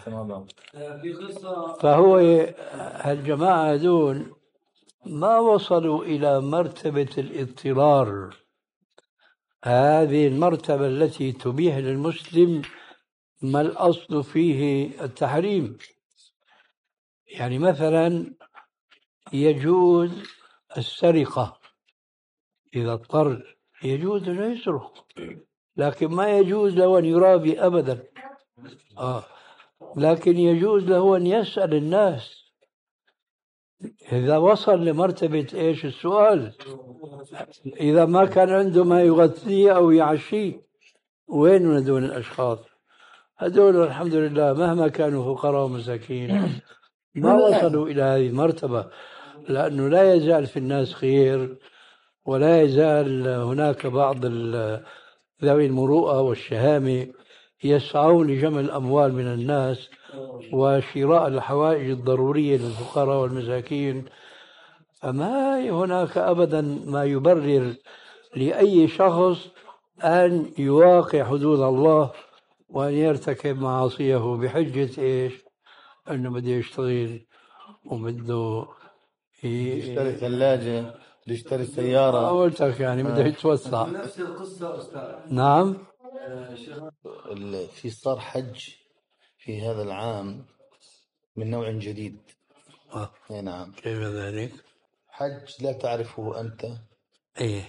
وضعه. فهو هالجماعة هذول ما وصلوا إلى مرتبة الاضطرار، هذه المرتبة التي تبيح للمسلم ما الأصل فيه التحريم. يعني مثلا يجوز السرقة إذا اضطر، يجوز أن يسرق، لكن ما يجوز له أن يرابي أبدا. آه. لكن يجوز له أن يسأل الناس إذا وصل لمرتبة إيش السؤال. إذا ما كان عنده ما يغذيه أو يعشيه، وين من هذول الأشخاص؟ هذول الحمد لله مهما كانوا فقراء ومساكين ما وصلوا إلى هذه المرتبة، لأنه لا يزال في الناس خير، ولا يزال هناك بعض ذوي المروءة والشهامة يسعون لجمع الأموال من الناس وشراء الحوائج الضرورية للفقراء والمساكين. فما هناك أبدا ما يبرر لأي شخص أن يواقع حدود الله وأن يرتكب معاصيه بحجة إيش؟ أنه بده يشتغل وبده يشتري ثلاجة، يشتري سيارة. قلت لك يعني بده يتوسع. نفس القصة أستاذ. نعم. ال- في صار حج في هذا العام من نوع جديد. آه. اي نعم. كيف ذلك؟ حج لا تعرفه أنت إيه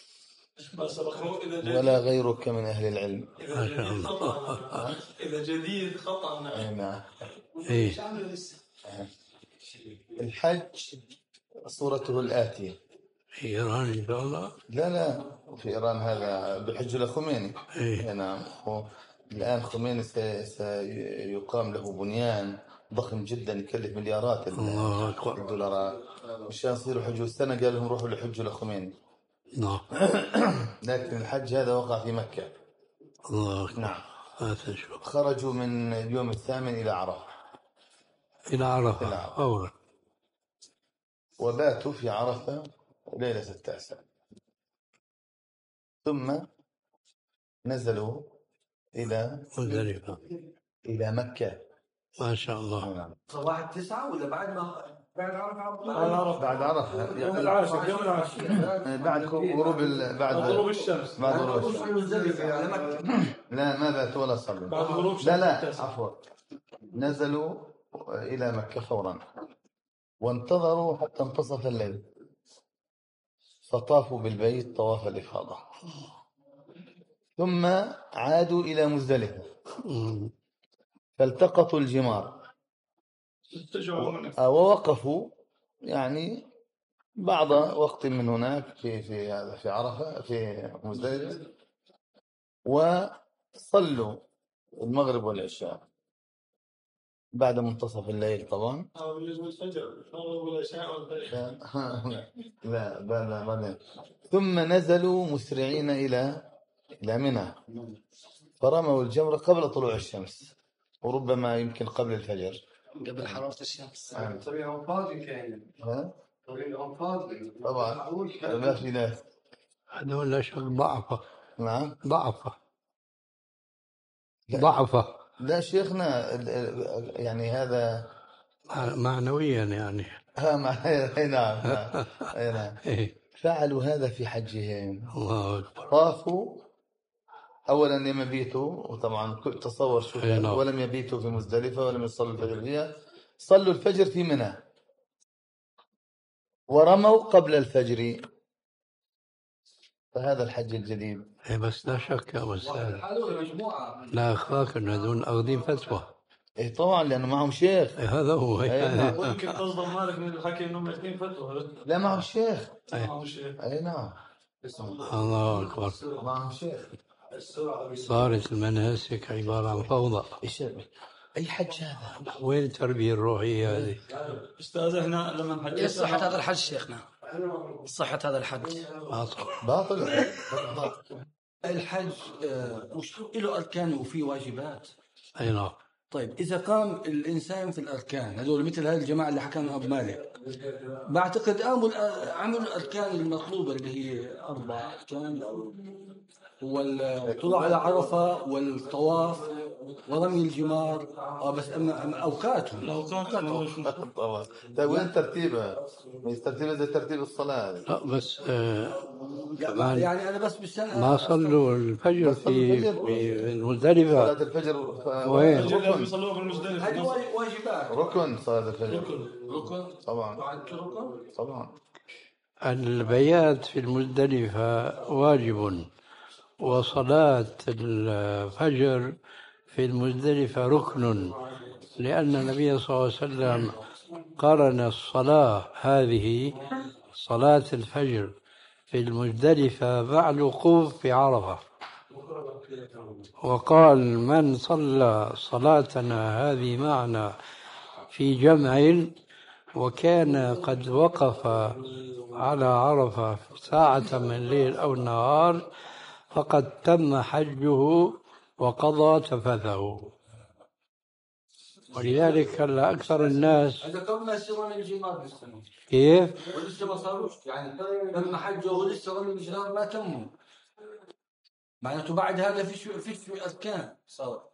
ولا غيرك من أهل العلم. ما شاء الله. إذا جديد خطأ. اي نعم. إيه الحج صورته الآتية. في إيران إن شاء الله. لا لا في إيران هذا بحج لخميني. إيه. اي نعم. هو الآن خميني سي- سيقام له بنيان ضخم جدا يكلف مليارات الله أكبر. الدولارات مشان يصيروا حجوا السنة. قال لهم روحوا لحجوا لخميني. نعم. لكن الحج هذا وقع في مكة. الله أكبر. نعم. هذا شو. خرجوا من اليوم الثامن إلى عرفة. إلى عرفة. إلى عرفة. فورا. وباتوا في عرفة ليلة التاسع. ثم نزلوا إلى مزدلفة. إلى مكة. ما شاء الله. نعم. صباح التسعة ولا بعد ما بعد عرفة؟ بعد عرفة. يوم العاشر يوم العاشر بعد غروب ال... بعد غروب الشمس. بعد غروب الشمس. مزدلفة على مكة. لا ما باتوا ولا صلوا. بعد غروب الشمس. لا لا عفوا. نزلوا إلى مكة فورا وانتظروا حتى انتصف الليل فطافوا بالبيت طواف الإفاضة ثم عادوا إلى مزدلفة فالتقطوا الجمار ووقفوا يعني بعض وقت من هناك في في هذا في عرفة في مزدلفة وصلوا المغرب والعشاء بعد منتصف الليل طبعا. لا لا لا ثم نزلوا مسرعين إلى إلى منى فرموا الجمرة قبل طلوع الشمس وربما يمكن قبل الفجر قبل حرارة الشمس. طريقهم فاضي كان. ها؟ طريقهم فاضي. طبعا ما في ناس. هذول أشهر ضعفة. نعم ضعفة. ضعفة. لا شيخنا يعني هذا معنويا يعني. ها مع... اي نعم اي نعم. فعلوا هذا في حجهم. الله أكبر. طافوا اولا لم يبيتوا وطبعا تصور شو ولم يبيتوا في مزدلفة ولم يصلوا الفجر فيها. صلوا الفجر في منى ورموا قبل الفجر. فهذا الحج الجديد. إيه بس لا شك يا أستاذ لا أخفاك أن هذول أخذين فتوى. إيه طبعا لأنه معهم شيخ. إيه هذا هو. أيه ممكن تصدم مالك من الحكي إنهم محتاجين فتوى. لا معهم شيخ. معهم شيخ. أي نعم. الله أكبر. معهم شيخ. صارت المناسك عبارة عن فوضى. إيش أي حج هذا؟ وين التربية الروحية هذه؟ أستاذ إحنا لما نحج. إيه صحة هذا الحج شيخنا؟ صحة هذا الحج باطل. الحج مش له أركان وفي واجبات. أي نعم. طيب إذا قام الإنسان في الأركان هذول مثل هذه الجماعة اللي حكى عنها أبو مالك بعتقد قاموا عملوا الأركان المطلوبة اللي هي أربع أركان والطلوع على عرفة والطواف ورمي الجمار. اه بس اما اوقاتهم الأوقات طبعا. طيب وين ترتيبها؟ مش ترتيبها زي ترتيب الصلاة. لا بس آه يعني انا بس بالسنة ما صلوا الفجر في في المزدلفة. صلاة الفجر وين؟ الفجر بيصلوها في المزدلفة. هذه واجبات. ركن صلاة الفجر. ركن. ركن طبعا. ركن طبعا. البيات في المزدلفة واجب وصلاة الفجر في المزدلفة ركن لأن النبي صلى الله عليه وسلم قارن الصلاة هذه صلاة الفجر في المزدلفة مع الوقوف في عرفة وقال من صلى صلاتنا هذه معنا في جمع وكان قد وقف على عرفة ساعة من الليل أو النهار فقد تم حجه وقضى تفثه. ولذلك هلا أكثر الناس هذا قبل ما يصيرون الجمار بالسنة كيف؟ ولسه ما صاروش يعني لما حجوا ولسه رمي الجمار ما تموا. معناته بعد هذا فيش فيش في أركان صار.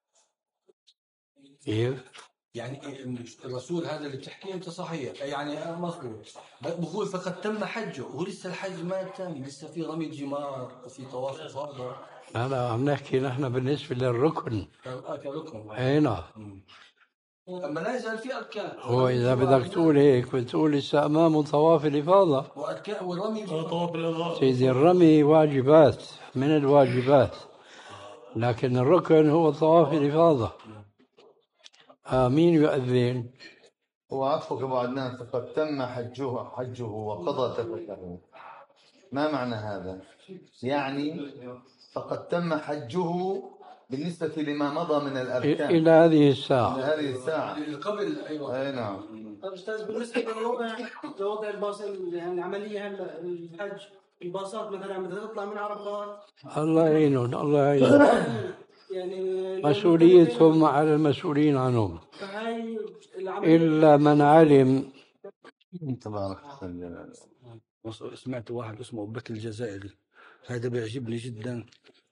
كيف؟ يعني الرسول هذا اللي بتحكيه أنت صحيح، يعني مظبوط، بقول فقد تم حجه ولسه الحج ما تم، لسه في رمي جمار وفي طواف إفاضة. أنا عم نحكي نحن بالنسبة للركن. آه كركن. أي نعم. أما لا يزال في أركان. هو إذا بدك تقول هيك بتقول لسه أمامه طواف الإفاضة. وأركان والرمي. طواف الإفاضة. سيدي الرمي واجبات من الواجبات، لكن الركن هو طواف الإفاضة. آمين يؤذن. وعفوك أبو عدنان، فقد تم حجه حجه وقضى تفته. ما معنى هذا؟ يعني فقد تم حجه بالنسبة لما مضى من الأركان إلى هذه الساعة. إلى هذه الساعة قبل. أيوة. أي نعم. طيب أستاذ، بالنسبة للوضع لوضع الباص يعني العملية هلا الحج، الباصات مثلا بدها تطلع من عرفات. الله يعينهم الله يعينهم. يعني مسؤوليتهم على المسؤولين عنهم. فهاي العملية إلا من علم. تبارك الله. سمعت واحد اسمه أبو بكر الجزائري، هذا بيعجبني جدا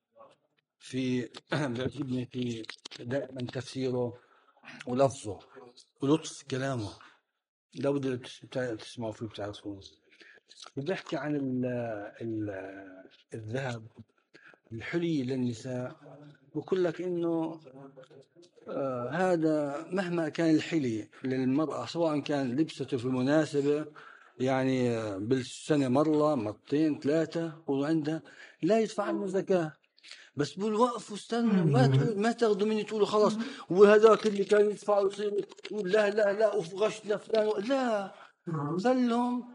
في بيعجبني في دائما تفسيره ولفظه ولطف كلامه، لو بدك تسمعوا فيه بتعرفوه. بيحكي عن ال ال الذهب الحلي للنساء، بقول لك انه آه هذا مهما كان الحلي للمرأة، سواء كان لبسته في مناسبة يعني بالسنة مرة مرتين ثلاثة وعندها، لا يدفع عنه زكاة. بس بقول وقفوا استنوا، ما تقول ما تاخذوا مني تقولوا خلاص وهذاك اللي كان يدفع ويصير يقول لا لا لا وفغش لفلان، لا خلهم.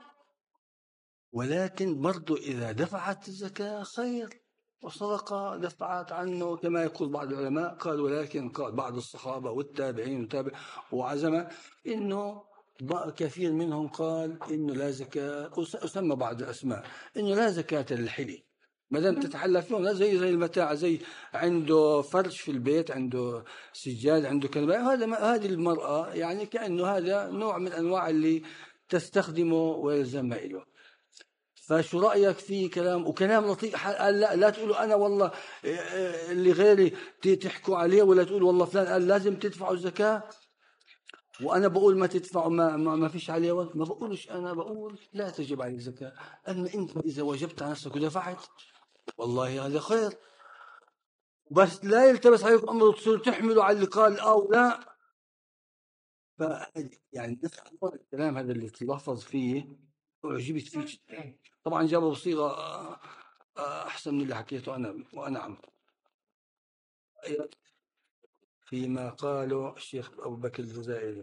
ولكن برضو إذا دفعت الزكاة خير، وصدقة دفعت عنه كما يقول بعض العلماء. قال ولكن قال بعض الصحابة والتابعين والتابع وعزمة إنه كثير منهم قال إنه لا زكاة، وسمى بعض الأسماء إنه لا زكاة للحلي ما دام تتحلى فيهم، لا زي زي المتاع، زي عنده فرش في البيت، عنده سجاد، عنده كلمة، هذا هذه المرأة يعني كأنه هذا نوع من أنواع اللي تستخدمه ويلزم له. فشو رأيك في كلام وكلام لطيف؟ قال لا لا تقولوا أنا والله اللي غيري تحكوا عليه، ولا تقول والله فلان قال لازم تدفعوا الزكاة وأنا بقول ما تدفعوا ما, ما, ما فيش عليه وقت. ما بقولش أنا، بقول لا تجب عليه الزكاة. أما أنت إذا وجبت على نفسك ودفعت والله هذا خير، بس لا يلتبس عليكم أمر تصيروا تحملوا على اللي قال أو لا. ف يعني الكلام هذا اللي تلفظ فيه أعجبت فيه جدا. طبعا جابه بصيغة أحسن من اللي حكيته أنا وأنا عم فيما قاله الشيخ أبو بكر الجزائري.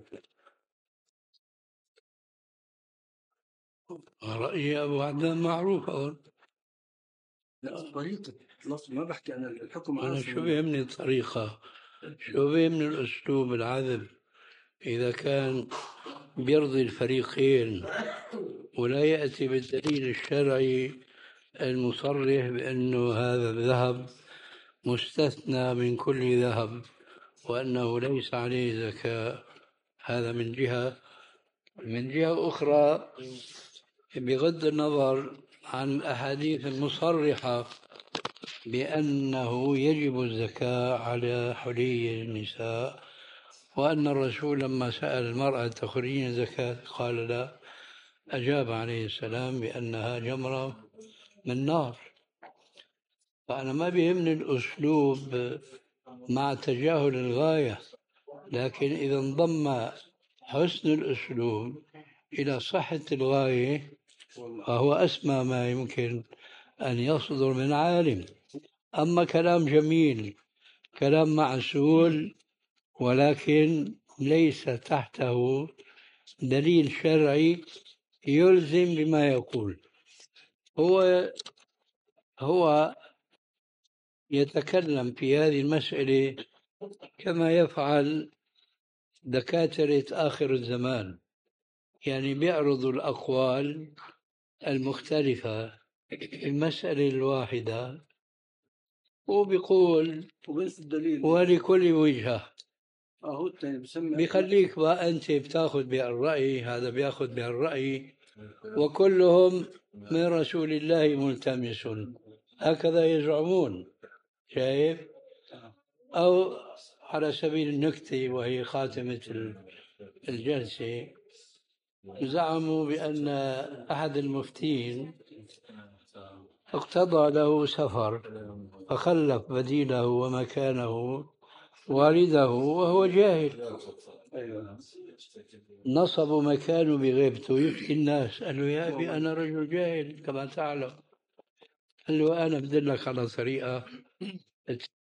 رأيي أبو عدنان معروف أول. لا طريقة ما بحكي أنا الحكم. أنا شو بيهمني الطريقة، شو بيهمني الأسلوب العذب، إذا كان بيرضي الفريقين ولا يأتي بالدليل الشرعي المصرح بأنه هذا الذهب مستثنى من كل ذهب وأنه ليس عليه زكاة. هذا من جهة. من جهة أخرى بغض النظر عن الأحاديث المصرحة بأنه يجب الزكاة على حلي النساء، وأن الرسول لما سأل المرأة تخرجين زكاة قال لا، أجاب عليه السلام بأنها جمرة من نار. فأنا ما بيهمني الأسلوب مع تجاهل الغاية، لكن إذا انضم حسن الأسلوب إلى صحة الغاية فهو أسمى ما يمكن أن يصدر من عالم. أما كلام جميل، كلام معسول، ولكن ليس تحته دليل شرعي يلزم بما يقول، هو هو يتكلم في هذه المسألة كما يفعل دكاترة آخر الزمان، يعني بيعرضوا الأقوال المختلفة في المسألة الواحدة وبيقول ولكل وجهة. بيخليك بقى أنت بتاخذ بهالرأي، هذا بياخذ بهالرأي، وكلهم من رسول الله ملتمس. هكذا يزعمون. شايف؟ أو على سبيل النكتة وهي خاتمة الجلسة، زعموا بأن أحد المفتين اقتضى له سفر فخلف بديله ومكانه والده وهو جاهل، نصبوا مكانه بغيبته يفتي الناس. قال له يا أبي أنا رجل جاهل كما تعلم. قال له أنا بدلك على طريقة